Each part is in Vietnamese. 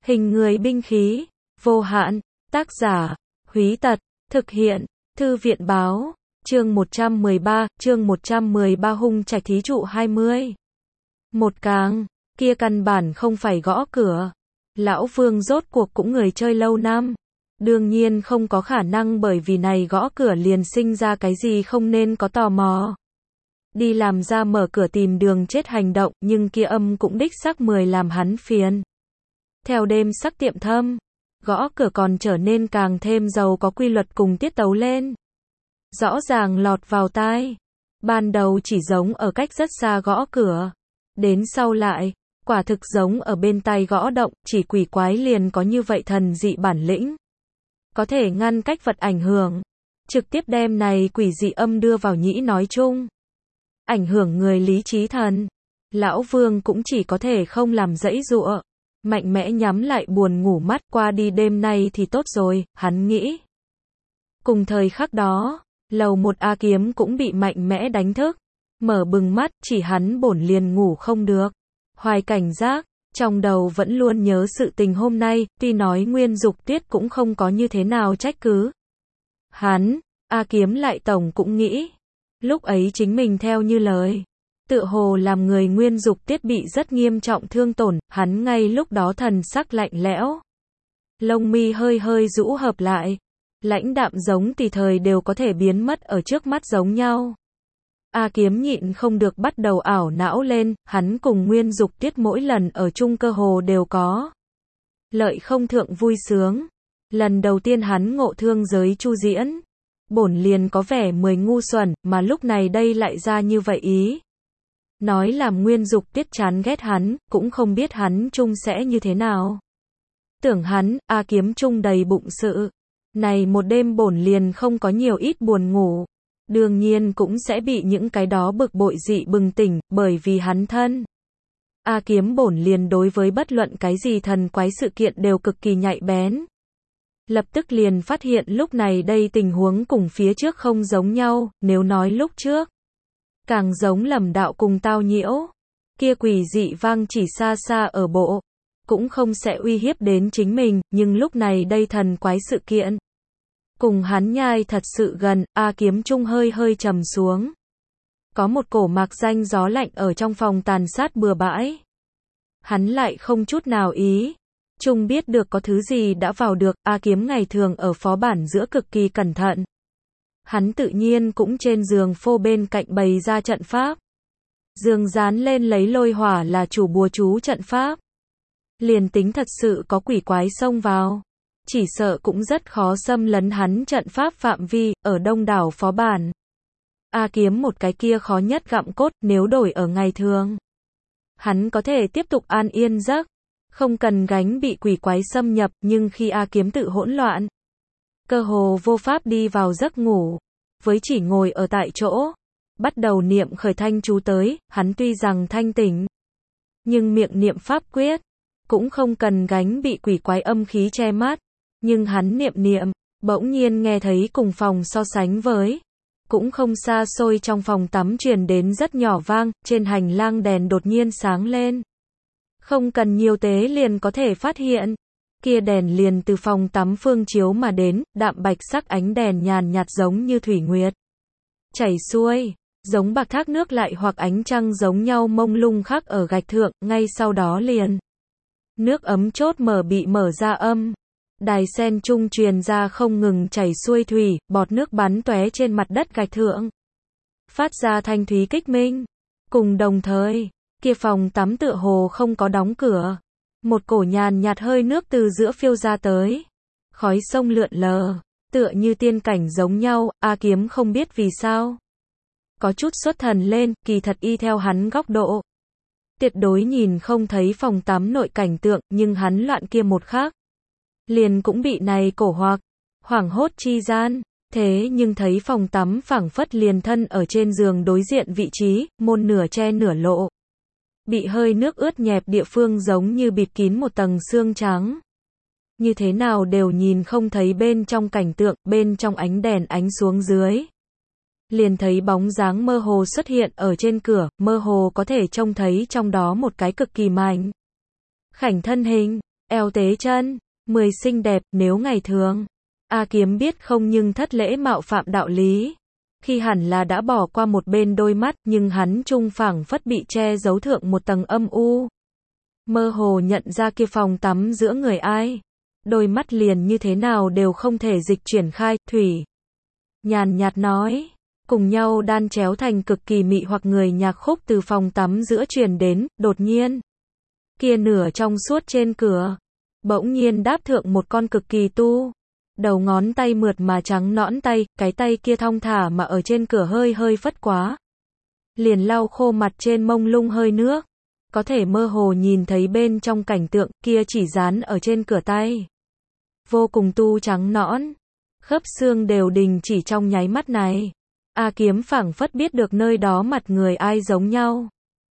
Hình người binh khí, vô hạn, tác giả, Húy Tật, thực hiện, Thư viện báo, chương 113 hung trạch thí trụ 20. Một càng, kia căn bản không phải gõ cửa. Lão Vương rốt cuộc cũng người chơi lâu năm. Đương nhiên không có khả năng bởi vì này gõ cửa liền sinh ra cái gì không nên có tò mò. Đi làm ra mở cửa tìm đường chết hành động, nhưng kia âm cũng đích xác 10 làm hắn phiền. Theo đêm sắc tiệm thâm, gõ cửa còn trở nên càng thêm giàu có quy luật cùng tiết tấu lên. Rõ ràng lọt vào tai. Ban đầu chỉ giống ở cách rất xa gõ cửa. Đến sau lại, quả thực giống ở bên tai gõ động, chỉ quỷ quái liền có như vậy thần dị bản lĩnh. Có thể ngăn cách vật ảnh hưởng. Trực tiếp đem này quỷ dị âm đưa vào nhĩ nói chung. Ảnh hưởng người lý trí thần. Lão Vương cũng chỉ có thể không làm dãy dụa. Mạnh mẽ nhắm lại buồn ngủ mắt, qua đi đêm nay thì tốt rồi, hắn nghĩ. Cùng thời khắc đó, lầu 1 A Kiếm cũng bị mạnh mẽ đánh thức. Mở bừng mắt, chỉ hắn bổn liền ngủ không được. Hoài cảnh giác, trong đầu vẫn luôn nhớ sự tình hôm nay, tuy nói Nguyên Dục Tuyết cũng không có như thế nào trách cứ. Hắn, A Kiếm lại tổng cũng nghĩ. Lúc ấy chính mình theo như lời. Tựa hồ làm người Nguyên Dục Tiết bị rất nghiêm trọng thương tổn, hắn ngay lúc đó thần sắc lạnh lẽo. Lông mi hơi hơi rũ hợp lại. Lãnh đạm giống tùy thời đều có thể biến mất ở trước mắt giống nhau. A Kiếm nhịn không được bắt đầu ảo não lên, hắn cùng Nguyên Dục Tiết mỗi lần ở chung cơ hồ đều có. Lợi không thượng vui sướng. Lần đầu tiên hắn ngộ thương giới Chu Diễn. Bổn liền có vẻ 10 ngu xuẩn, mà lúc này đây lại ra như vậy ý. Nói làm Nguyên Dục Tiết chán ghét hắn, cũng không biết hắn chung sẽ như thế nào. Tưởng hắn, A Kiếm chung đầy bụng sự. Này một đêm bổn liền không có nhiều ít buồn ngủ. Đương nhiên cũng sẽ bị những cái đó bực bội dị bừng tỉnh, bởi vì hắn thân. A Kiếm bổn liền đối với bất luận cái gì thần quái sự kiện đều cực kỳ nhạy bén. Lập tức liền phát hiện lúc này đây tình huống cùng phía trước không giống nhau, nếu nói lúc trước. Càng giống Lầm Đạo cùng Tao Nhiễu. Kia quỷ dị vang chỉ xa xa ở bộ. Cũng không sẽ uy hiếp đến chính mình, nhưng lúc này đây thần quái sự kiện. Cùng hắn nhai thật sự gần, A Kiếm chung hơi hơi trầm xuống. Có một cổ mạc danh gió lạnh ở trong phòng tàn sát bừa bãi. Hắn lại không chút nào ý. Chung biết được có thứ gì đã vào được, A Kiếm ngày thường ở phó bản giữa cực kỳ cẩn thận. Hắn tự nhiên cũng trên giường phô bên cạnh bày ra trận pháp. Giường dán lên lấy lôi hỏa là chủ bùa chú trận pháp. Liền tính thật sự có quỷ quái xông vào. Chỉ sợ cũng rất khó xâm lấn hắn trận pháp phạm vi, ở đông đảo phó bản. A Kiếm một cái kia khó nhất gặm cốt, nếu đổi ở ngày thường. Hắn có thể tiếp tục an yên giấc. Không cần gánh bị quỷ quái xâm nhập, nhưng khi A Kiếm tự hỗn loạn. Cơ hồ vô pháp đi vào giấc ngủ. Với chỉ ngồi ở tại chỗ. Bắt đầu niệm khởi thanh chú tới, hắn tuy rằng thanh tỉnh. Nhưng miệng niệm pháp quyết. Cũng không cần gánh bị quỷ quái âm khí che mắt. Nhưng hắn niệm, bỗng nhiên nghe thấy cùng phòng so sánh với. Cũng không xa xôi trong phòng tắm truyền đến rất nhỏ vang, trên hành lang đèn đột nhiên sáng lên. Không cần nhiều tế liền có thể phát hiện. Kia đèn liền từ phòng tắm phương chiếu mà đến, đạm bạch sắc ánh đèn nhàn nhạt giống như thủy nguyệt. Chảy xuôi, giống bạc thác nước lại hoặc ánh trăng giống nhau mông lung khắc ở gạch thượng, ngay sau đó liền. Nước ấm chốt mở bị mở ra âm. Đài sen trung truyền ra không ngừng chảy xuôi thủy, bọt nước bắn tóe trên mặt đất gạch thượng. Phát ra thanh thúy kích minh. Cùng đồng thời, kia phòng tắm tựa hồ không có đóng cửa. Một cổ nhàn nhạt hơi nước từ giữa phiêu ra tới. Khói sông lượn lờ, tựa như tiên cảnh giống nhau, A Kiếm không biết vì sao. Có chút xuất thần lên, kỳ thật y theo hắn góc độ. Tuyệt đối nhìn không thấy phòng tắm nội cảnh tượng, nhưng hắn loạn kia một khắc. Liền cũng bị này cổ hoặc, hoảng hốt chi gian. Thế nhưng thấy phòng tắm phảng phất liền thân ở trên giường đối diện vị trí, môn nửa che nửa lộ. Bị hơi nước ướt nhẹp địa phương giống như bịt kín một tầng xương trắng. Như thế nào đều nhìn không thấy bên trong cảnh tượng, bên trong ánh đèn ánh xuống dưới. Liền thấy bóng dáng mơ hồ xuất hiện ở trên cửa, mơ hồ có thể trông thấy trong đó một cái cực kỳ mảnh khảnh thân hình. eo tế chân, 10 xinh đẹp, nếu ngày thường. A Kiếm biết không nhưng thất lễ mạo phạm đạo lý. Khi hẳn là đã bỏ qua một bên đôi mắt, nhưng hắn trung phảng phất bị che giấu thượng một tầng âm u. Mơ hồ nhận ra kia phòng tắm giữa người ai. Đôi mắt liền như thế nào đều không thể dịch chuyển khai, Thủy. Nhàn nhạt nói, cùng nhau đan chéo thành cực kỳ mị hoặc người nhạc khúc từ phòng tắm giữa truyền đến, đột nhiên. Kia nửa trong suốt trên cửa, bỗng nhiên đáp thượng một con cực kỳ tu. Đầu ngón tay mượt mà trắng nõn tay, cái tay kia thong thả mà ở trên cửa hơi hơi phất quá. Liền lau khô mặt trên mông lung hơi nước. Có thể mơ hồ nhìn thấy bên trong cảnh tượng kia chỉ dán ở trên cửa tay. Vô cùng tu trắng nõn. Khớp xương đều đình chỉ trong nháy mắt này. A Kiếm phảng phất biết được nơi đó mặt người ai giống nhau.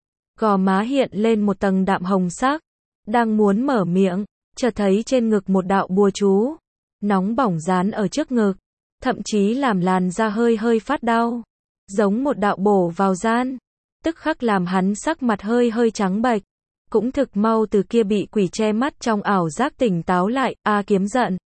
Gò má hiện lên một tầng đạm hồng sắc. Đang muốn mở miệng, chợt thấy trên ngực một đạo bùa chú. Nóng bỏng dán ở trước ngực. Thậm chí làm làn da hơi hơi phát đau. Giống một đạo bổ vào gian. Tức khắc làm hắn sắc mặt hơi hơi trắng bệch. Cũng thực mau từ kia bị quỷ che mắt trong ảo giác tỉnh táo lại, A Kiếm giận.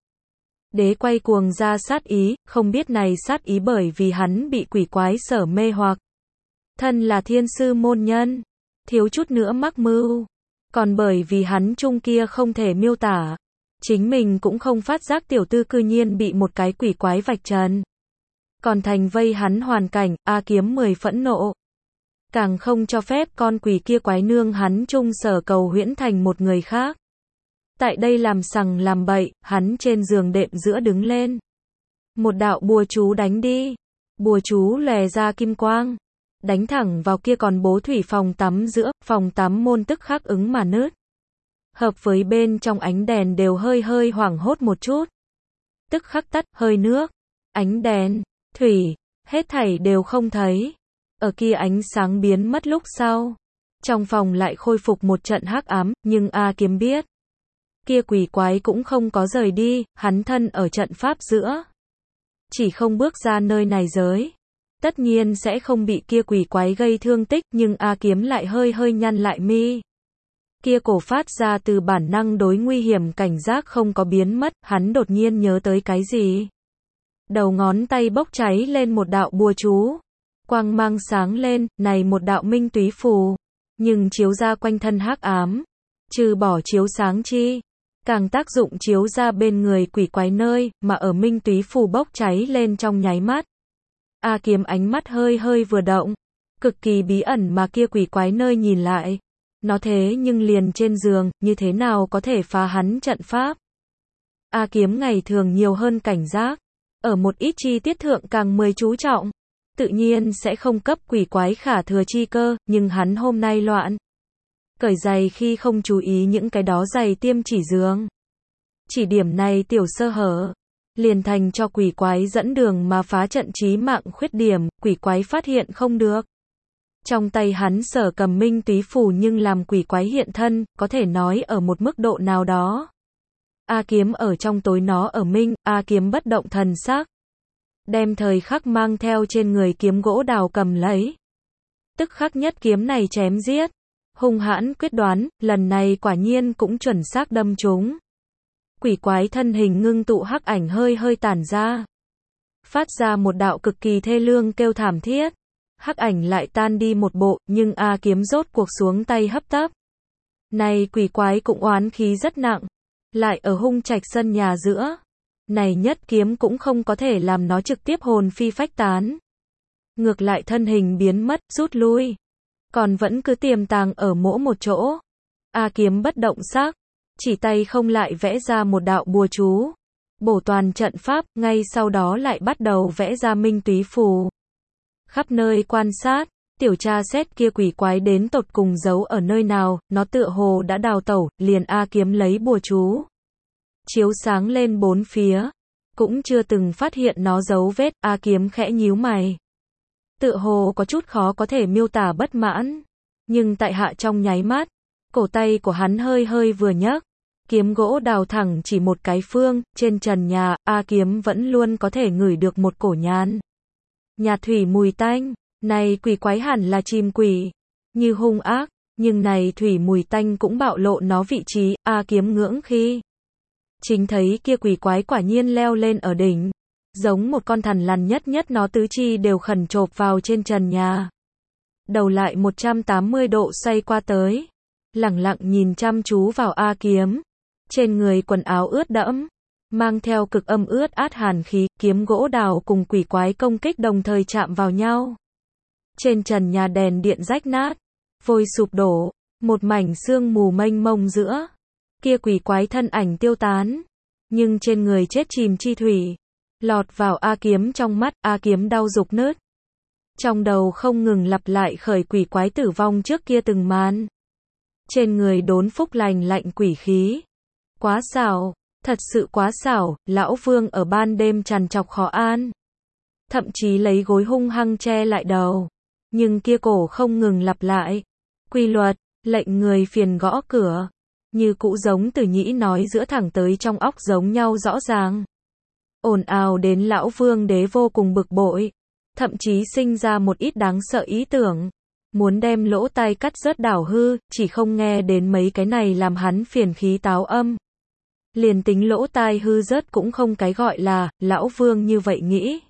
Đế quay cuồng ra sát ý, không biết này sát ý bởi vì hắn bị quỷ quái sở mê hoặc. Thân là thiên sư môn nhân, thiếu chút nữa mắc mưu. Còn bởi vì hắn chung kia không thể miêu tả. Chính mình cũng không phát giác tiểu tư cư nhiên bị một cái quỷ quái vạch trần. Còn thành vây hắn hoàn cảnh, A Kiếm 10 phẫn nộ. Càng không cho phép con quỷ kia quái nương hắn chung sở cầu huyễn thành một người khác. Tại đây làm sằng làm bậy, hắn trên giường đệm giữa đứng lên. Một đạo bùa chú đánh đi. Bùa chú lòe ra kim quang. Đánh thẳng vào kia còn bố thủy phòng tắm giữa, phòng tắm môn tức khắc ứng mà nứt. Hợp với bên trong ánh đèn đều hơi hơi hoảng hốt một chút. Tức khắc tắt, hơi nước, ánh đèn, thủy, hết thảy đều không thấy. Ở kia ánh sáng biến mất lúc sau. Trong phòng lại khôi phục một trận hắc ám, nhưng A Kiếm biết. Kia quỷ quái cũng không có rời đi, hắn thân ở trận pháp giữa. Chỉ không bước ra nơi này giới. Tất nhiên sẽ không bị kia quỷ quái gây thương tích, nhưng A Kiếm lại hơi hơi nhăn lại mi. Kia cổ phát ra từ bản năng đối nguy hiểm cảnh giác không có biến mất, hắn đột nhiên nhớ tới cái gì. Đầu ngón tay bốc cháy lên một đạo bùa chú. Quang mang sáng lên, này một đạo minh túy phù. Nhưng chiếu ra quanh thân hắc ám. Trừ bỏ chiếu sáng chi. Càng tác dụng chiếu ra bên người quỷ quái nơi, mà ở minh túy phù bốc cháy lên trong nháy mắt. A Kiếm ánh mắt hơi hơi vừa động. Cực kỳ bí ẩn mà kia quỷ quái nơi nhìn lại. Nó thế nhưng liền trên giường, như thế nào có thể phá hắn trận pháp. A Kiếm ngày thường nhiều hơn cảnh giác. Ở một ít chi tiết thượng càng 10 chú trọng. Tự nhiên sẽ không cấp quỷ quái khả thừa chi cơ, nhưng hắn hôm nay loạn. Cởi giày khi không chú ý những cái đó giày tiêm chỉ giường. Chỉ điểm này tiểu sơ hở. Liền thành cho quỷ quái dẫn đường mà phá trận chí mạng khuyết điểm, quỷ quái phát hiện không được. Trong tay hắn sở cầm minh túy phù nhưng làm quỷ quái hiện thân, có thể nói ở một mức độ nào đó. A Kiếm ở trong tối nó ở minh, A Kiếm bất động thần sắc. Đem thời khắc mang theo trên người kiếm gỗ đào cầm lấy. Tức khắc nhất kiếm này chém giết. Hung hãn quyết đoán, lần này quả nhiên cũng chuẩn xác đâm trúng. Quỷ quái thân hình ngưng tụ hắc ảnh hơi hơi tản ra. Phát ra một đạo cực kỳ thê lương kêu thảm thiết. Hắc ảnh lại tan đi một bộ, nhưng A Kiếm rốt cuộc xuống tay hấp tấp. Này quỷ quái cũng oán khí rất nặng. Lại ở hung trạch sân nhà giữa. Này nhất kiếm cũng không có thể làm nó trực tiếp hồn phi phách tán. Ngược lại thân hình biến mất, rút lui. Còn vẫn cứ tiềm tàng ở mỗi một chỗ. A Kiếm bất động sắc. Chỉ tay không lại vẽ ra một đạo bùa chú. Bổ toàn trận pháp, ngay sau đó lại bắt đầu vẽ ra minh túy phù. Khắp nơi quan sát, tiểu tra xét kia quỷ quái đến tột cùng giấu ở nơi nào, nó tựa hồ đã đào tẩu, liền A Kiếm lấy bùa chú. Chiếu sáng lên bốn phía. Cũng chưa từng phát hiện nó dấu vết, A Kiếm khẽ nhíu mày. Tựa hồ có chút khó có thể miêu tả bất mãn. Nhưng tại hạ trong nháy mắt, cổ tay của hắn hơi hơi vừa nhấc. Kiếm gỗ đào thẳng chỉ một cái phương, trên trần nhà, A Kiếm vẫn luôn có thể ngửi được một cổ nhàn nhạt thủy mùi tanh. Này quỷ quái hẳn là chim quỷ. Như hung ác, Nhưng này thủy mùi tanh cũng bạo lộ nó vị trí, A Kiếm ngưỡng khi chính thấy kia quỷ quái quả nhiên leo lên ở đỉnh, giống một con thằn lằn, nhất nhất nó tứ chi đều khẩn chộp vào trên trần nhà. Đầu lại 180 độ xoay qua tới, lẳng lặng nhìn chăm chú vào A Kiếm. Trên người quần áo ướt đẫm, mang theo cực âm ướt át hàn khí, kiếm gỗ đào cùng quỷ quái công kích đồng thời chạm vào nhau. Trên trần nhà đèn điện rách nát, vôi sụp đổ, một mảnh sương mù mênh mông giữa. Kia quỷ quái thân ảnh tiêu tán, nhưng trên người chết chìm chi thủy, lọt vào A Kiếm trong mắt, A Kiếm đau rục nứt. Trong đầu không ngừng lặp lại khởi quỷ quái tử vong trước kia từng màn. Trên người đốn phúc lành lạnh quỷ khí. Quá xảo, thật sự quá xảo, lão Vương ở ban đêm trằn trọc khó an. Thậm chí lấy gối hung hăng che lại đầu. Nhưng kia cổ không ngừng lặp lại. Quy luật, lệnh người phiền gõ cửa. Như cũ giống Từ Nhĩ nói giữa thẳng tới trong óc giống nhau rõ ràng. Ồn ào đến lão Vương đế vô cùng bực bội. Thậm chí sinh ra một ít đáng sợ ý tưởng. Muốn đem lỗ tai cắt rớt đảo hư, chỉ không nghe đến mấy cái này làm hắn phiền khí táo âm. Liền tính lỗ tai hư rớt cũng không cái gọi là, lão Vương như vậy nghĩ.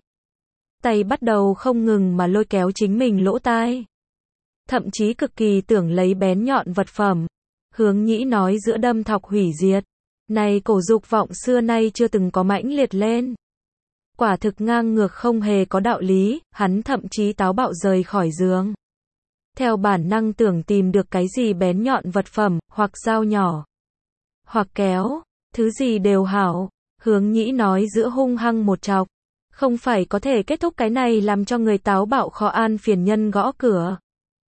Tay bắt đầu không ngừng mà lôi kéo chính mình lỗ tai. Thậm chí cực kỳ tưởng lấy bén nhọn vật phẩm. Hướng Nhĩ nói giữa đâm thọc hủy diệt. Này cổ dục vọng xưa nay chưa từng có mãnh liệt lên. Quả thực ngang ngược không hề có đạo lý, hắn thậm chí táo bạo rời khỏi giường. Theo bản năng tưởng tìm được cái gì bén nhọn vật phẩm, hoặc dao nhỏ, hoặc kéo, thứ gì đều hảo. Hướng Nhĩ nói giữa hung hăng một chọc. Không phải có thể kết thúc cái này làm cho người táo bạo khó an phiền nhân gõ cửa.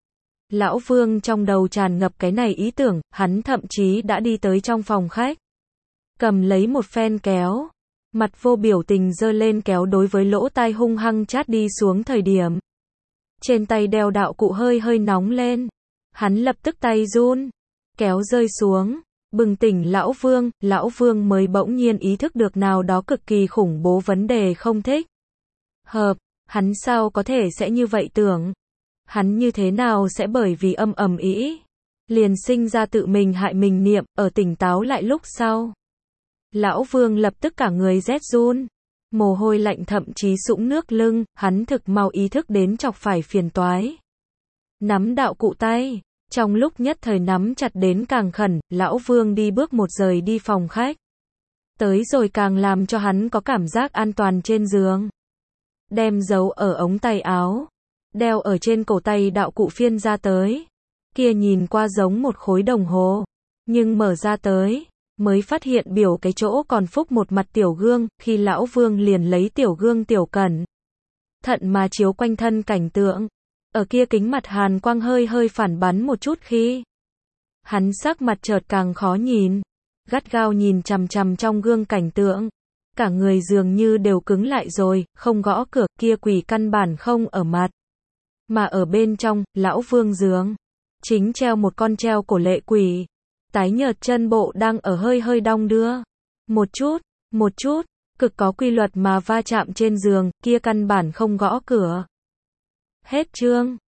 Lão Vương trong đầu tràn ngập cái này ý tưởng, hắn thậm chí đã đi tới trong phòng khách. Cầm lấy một phen kéo. Mặt vô biểu tình giơ lên kéo đối với lỗ tai hung hăng chát đi xuống thời điểm. Trên tay đeo đạo cụ hơi hơi nóng lên. Hắn lập tức tay run. Kéo rơi xuống. Bừng tỉnh Lão Vương mới bỗng nhiên ý thức được nào đó cực kỳ khủng bố vấn đề không thích hợp. Hắn sao có thể sẽ như vậy tưởng? Hắn như thế nào sẽ bởi vì ầm ĩ liền sinh ra tự mình hại mình niệm, ở tỉnh táo lại lúc sau. Lão Vương lập tức cả người rét run. Mồ hôi lạnh thậm chí sũng nước lưng, hắn thực mau ý thức đến chọc phải phiền toái. Nắm đạo cụ tay. Trong lúc nhất thời nắm chặt đến càng khẩn, Lão Vương đi bước một rời đi phòng khách. Tới rồi càng làm cho hắn có cảm giác an toàn trên giường. Đem giấu ở ống tay áo. Đeo ở trên cổ tay đạo cụ phiên ra tới. Kia nhìn qua giống một khối đồng hồ. Nhưng mở ra tới, mới phát hiện biểu cái chỗ còn phúc một mặt tiểu gương, khi Lão Vương liền lấy tiểu gương tiểu cẩn thận mà chiếu quanh thân cảnh tượng. Ở kia kính mặt hàn quang hơi hơi phản bắn một chút khi hắn sắc mặt chợt càng khó nhìn, gắt gao nhìn chằm chằm trong gương cảnh tượng, cả người dường như đều cứng lại rồi, không gõ cửa, kia quỷ căn bản không ở mặt, mà ở bên trong, Lão Vương giường chính treo một con treo cổ lệ quỷ, tái nhợt chân bộ đang ở hơi hơi đong đưa, một chút, cực có quy luật mà va chạm trên giường, kia căn bản không gõ cửa. Hết chương.